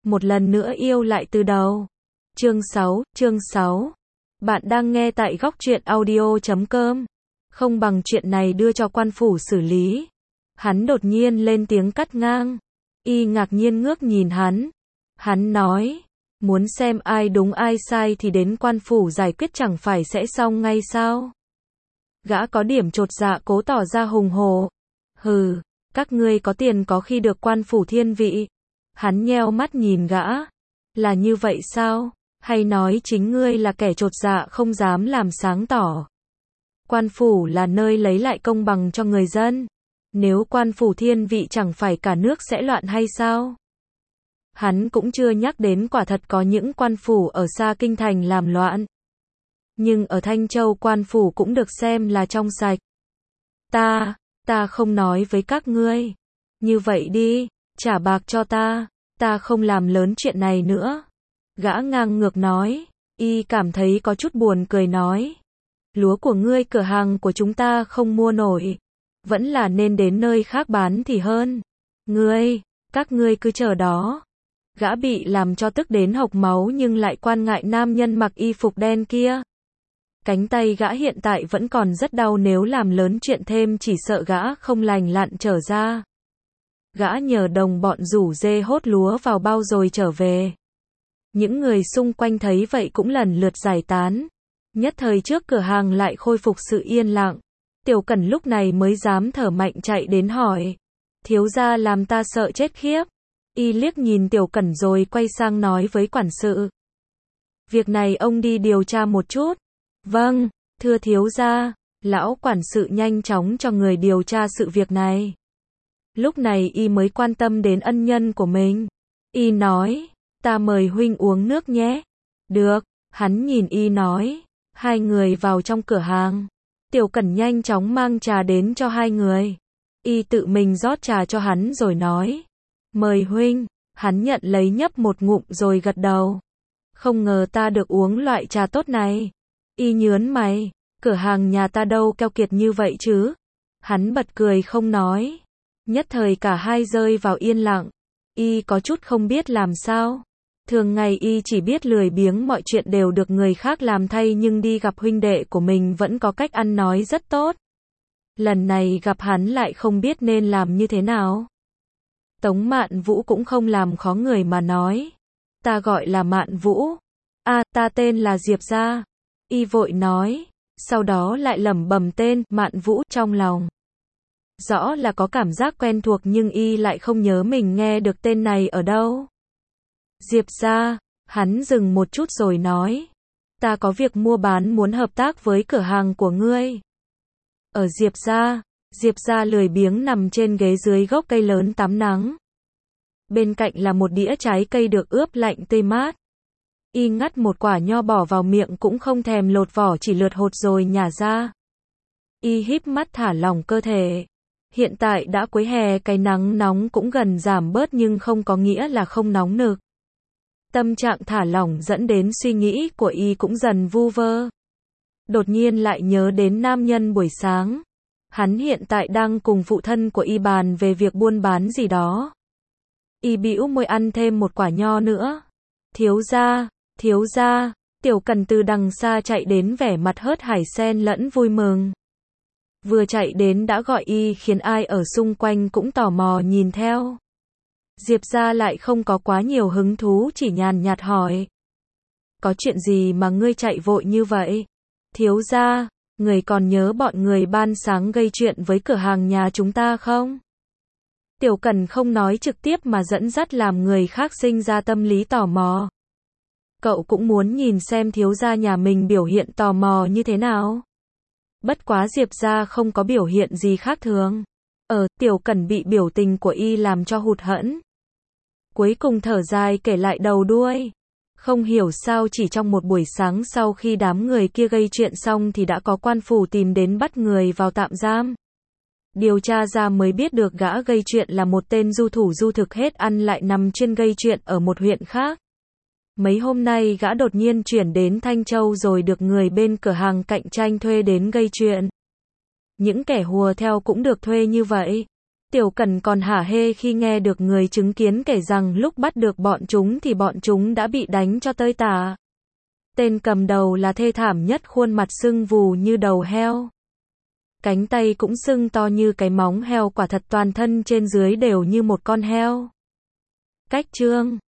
một lần nữa yêu lại từ đầu. Chương 6. Bạn đang nghe tại góc truyện audio.com. Không bằng chuyện này đưa cho quan phủ xử lý. Hắn đột nhiên lên tiếng cắt ngang. Y ngạc nhiên ngước nhìn hắn. Hắn nói, muốn xem ai đúng ai sai thì đến quan phủ giải quyết chẳng phải sẽ xong ngay sao? Gã có điểm chột dạ cố tỏ ra hùng hổ. Hừ, các ngươi có tiền có khi được quan phủ thiên vị. Hắn nheo mắt nhìn gã. Là như vậy sao? Hay nói chính ngươi là kẻ chột dạ không dám làm sáng tỏ? Quan phủ là nơi lấy lại công bằng cho người dân. Nếu quan phủ thiên vị chẳng phải cả nước sẽ loạn hay sao? Hắn cũng chưa nhắc đến quả thật có những quan phủ ở xa kinh thành làm loạn. Nhưng ở Thanh Châu quan phủ cũng được xem là trong sạch. Ta không nói với các ngươi. Như vậy đi, trả bạc cho ta không làm lớn chuyện này nữa. Gã ngang ngược nói, y cảm thấy có chút buồn cười nói. Lúa của ngươi cửa hàng của chúng ta không mua nổi. Vẫn là nên đến nơi khác bán thì hơn. Các ngươi cứ chờ đó. Gã bị làm cho tức đến hộc máu nhưng lại quan ngại nam nhân mặc y phục đen kia. Cánh tay gã hiện tại vẫn còn rất đau, nếu làm lớn chuyện thêm chỉ sợ gã không lành lặn trở ra. Gã nhờ đồng bọn rủ dê hốt lúa vào bao rồi trở về. Những người xung quanh thấy vậy cũng lần lượt giải tán. Nhất thời trước cửa hàng lại khôi phục sự yên lặng. Tiểu Cẩn lúc này mới dám thở mạnh chạy đến hỏi. Thiếu gia làm ta sợ chết khiếp. Y liếc nhìn Tiểu Cẩn rồi quay sang nói với quản sự. Việc này ông đi điều tra một chút. Vâng, thưa thiếu gia. Lão quản sự nhanh chóng cho người điều tra sự việc này. Lúc này y mới quan tâm đến ân nhân của mình. Y nói, ta mời huynh uống nước nhé. Được, hắn nhìn y nói. Hai người vào trong cửa hàng. Tiểu Cẩn nhanh chóng mang trà đến cho hai người. Y tự mình rót trà cho hắn rồi nói. Mời huynh. Hắn nhận lấy nhấp một ngụm rồi gật đầu. Không ngờ ta được uống loại trà tốt này. Y nhớn mày. Cửa hàng nhà ta đâu keo kiệt như vậy chứ. Hắn bật cười không nói. Nhất thời cả hai rơi vào yên lặng. Y có chút không biết làm sao. Thường ngày y chỉ biết lười biếng, mọi chuyện đều được người khác làm thay, nhưng đi gặp huynh đệ của mình vẫn có cách ăn nói rất tốt. Lần này gặp hắn lại không biết nên làm như thế nào. Tống Mạn Vũ cũng không làm khó người mà nói. Ta gọi là Mạn Vũ. Ta tên là Diệp Gia. Y vội nói. Sau đó lại lẩm bẩm tên Mạn Vũ trong lòng. Rõ là có cảm giác quen thuộc nhưng y lại không nhớ mình nghe được tên này ở đâu. Diệp Gia, hắn dừng một chút rồi nói. Ta có việc mua bán muốn hợp tác với cửa hàng của ngươi. Ở Diệp Gia lười biếng nằm trên ghế dưới gốc cây lớn tắm nắng. Bên cạnh là một đĩa trái cây được ướp lạnh tươi mát. Y ngắt một quả nho bỏ vào miệng cũng không thèm lột vỏ, chỉ lượt hột rồi nhả ra. Y híp mắt thả lỏng cơ thể. Hiện tại đã cuối hè, cái nắng nóng cũng gần giảm bớt nhưng không có nghĩa là không nóng nực. Tâm trạng thả lỏng dẫn đến suy nghĩ của y cũng dần vu vơ. Đột nhiên lại nhớ đến nam nhân buổi sáng. Hắn hiện tại đang cùng phụ thân của y bàn về việc buôn bán gì đó. Y bĩu môi ăn thêm một quả nho nữa. Thiếu gia, Tiểu Cẩn từ đằng xa chạy đến, vẻ mặt hớt hải xen lẫn vui mừng. Vừa chạy đến đã gọi y, khiến ai ở xung quanh cũng tò mò nhìn theo. Diệp Gia lại không có quá nhiều hứng thú, chỉ nhàn nhạt hỏi. Có chuyện gì mà ngươi chạy vội như vậy? Thiếu gia, người còn nhớ bọn người ban sáng gây chuyện với cửa hàng nhà chúng ta không? Tiểu Cẩn không nói trực tiếp mà dẫn dắt làm người khác sinh ra tâm lý tò mò. Cậu cũng muốn nhìn xem thiếu gia nhà mình biểu hiện tò mò như thế nào. Bất quá Diệp Gia không có biểu hiện gì khác thường. Tiểu Cẩn bị biểu tình của y làm cho hụt hẫng. Cuối cùng thở dài kể lại đầu đuôi. Không hiểu sao chỉ trong một buổi sáng sau khi đám người kia gây chuyện xong thì đã có quan phủ tìm đến bắt người vào tạm giam. Điều tra ra mới biết được gã gây chuyện là một tên du thủ du thực hết ăn lại nằm chuyên gây chuyện ở một huyện khác. Mấy hôm nay gã đột nhiên chuyển đến Thanh Châu rồi được người bên cửa hàng cạnh tranh thuê đến gây chuyện. Những kẻ hùa theo cũng được thuê như vậy. Tiểu Cẩn còn hả hê khi nghe được người chứng kiến kể rằng lúc bắt được bọn chúng thì bọn chúng đã bị đánh cho tơi tả. Tên cầm đầu là thê thảm nhất, khuôn mặt sưng vù như đầu heo. Cánh tay cũng sưng to như cái móng heo, quả thật toàn thân trên dưới đều như một con heo. Cách chương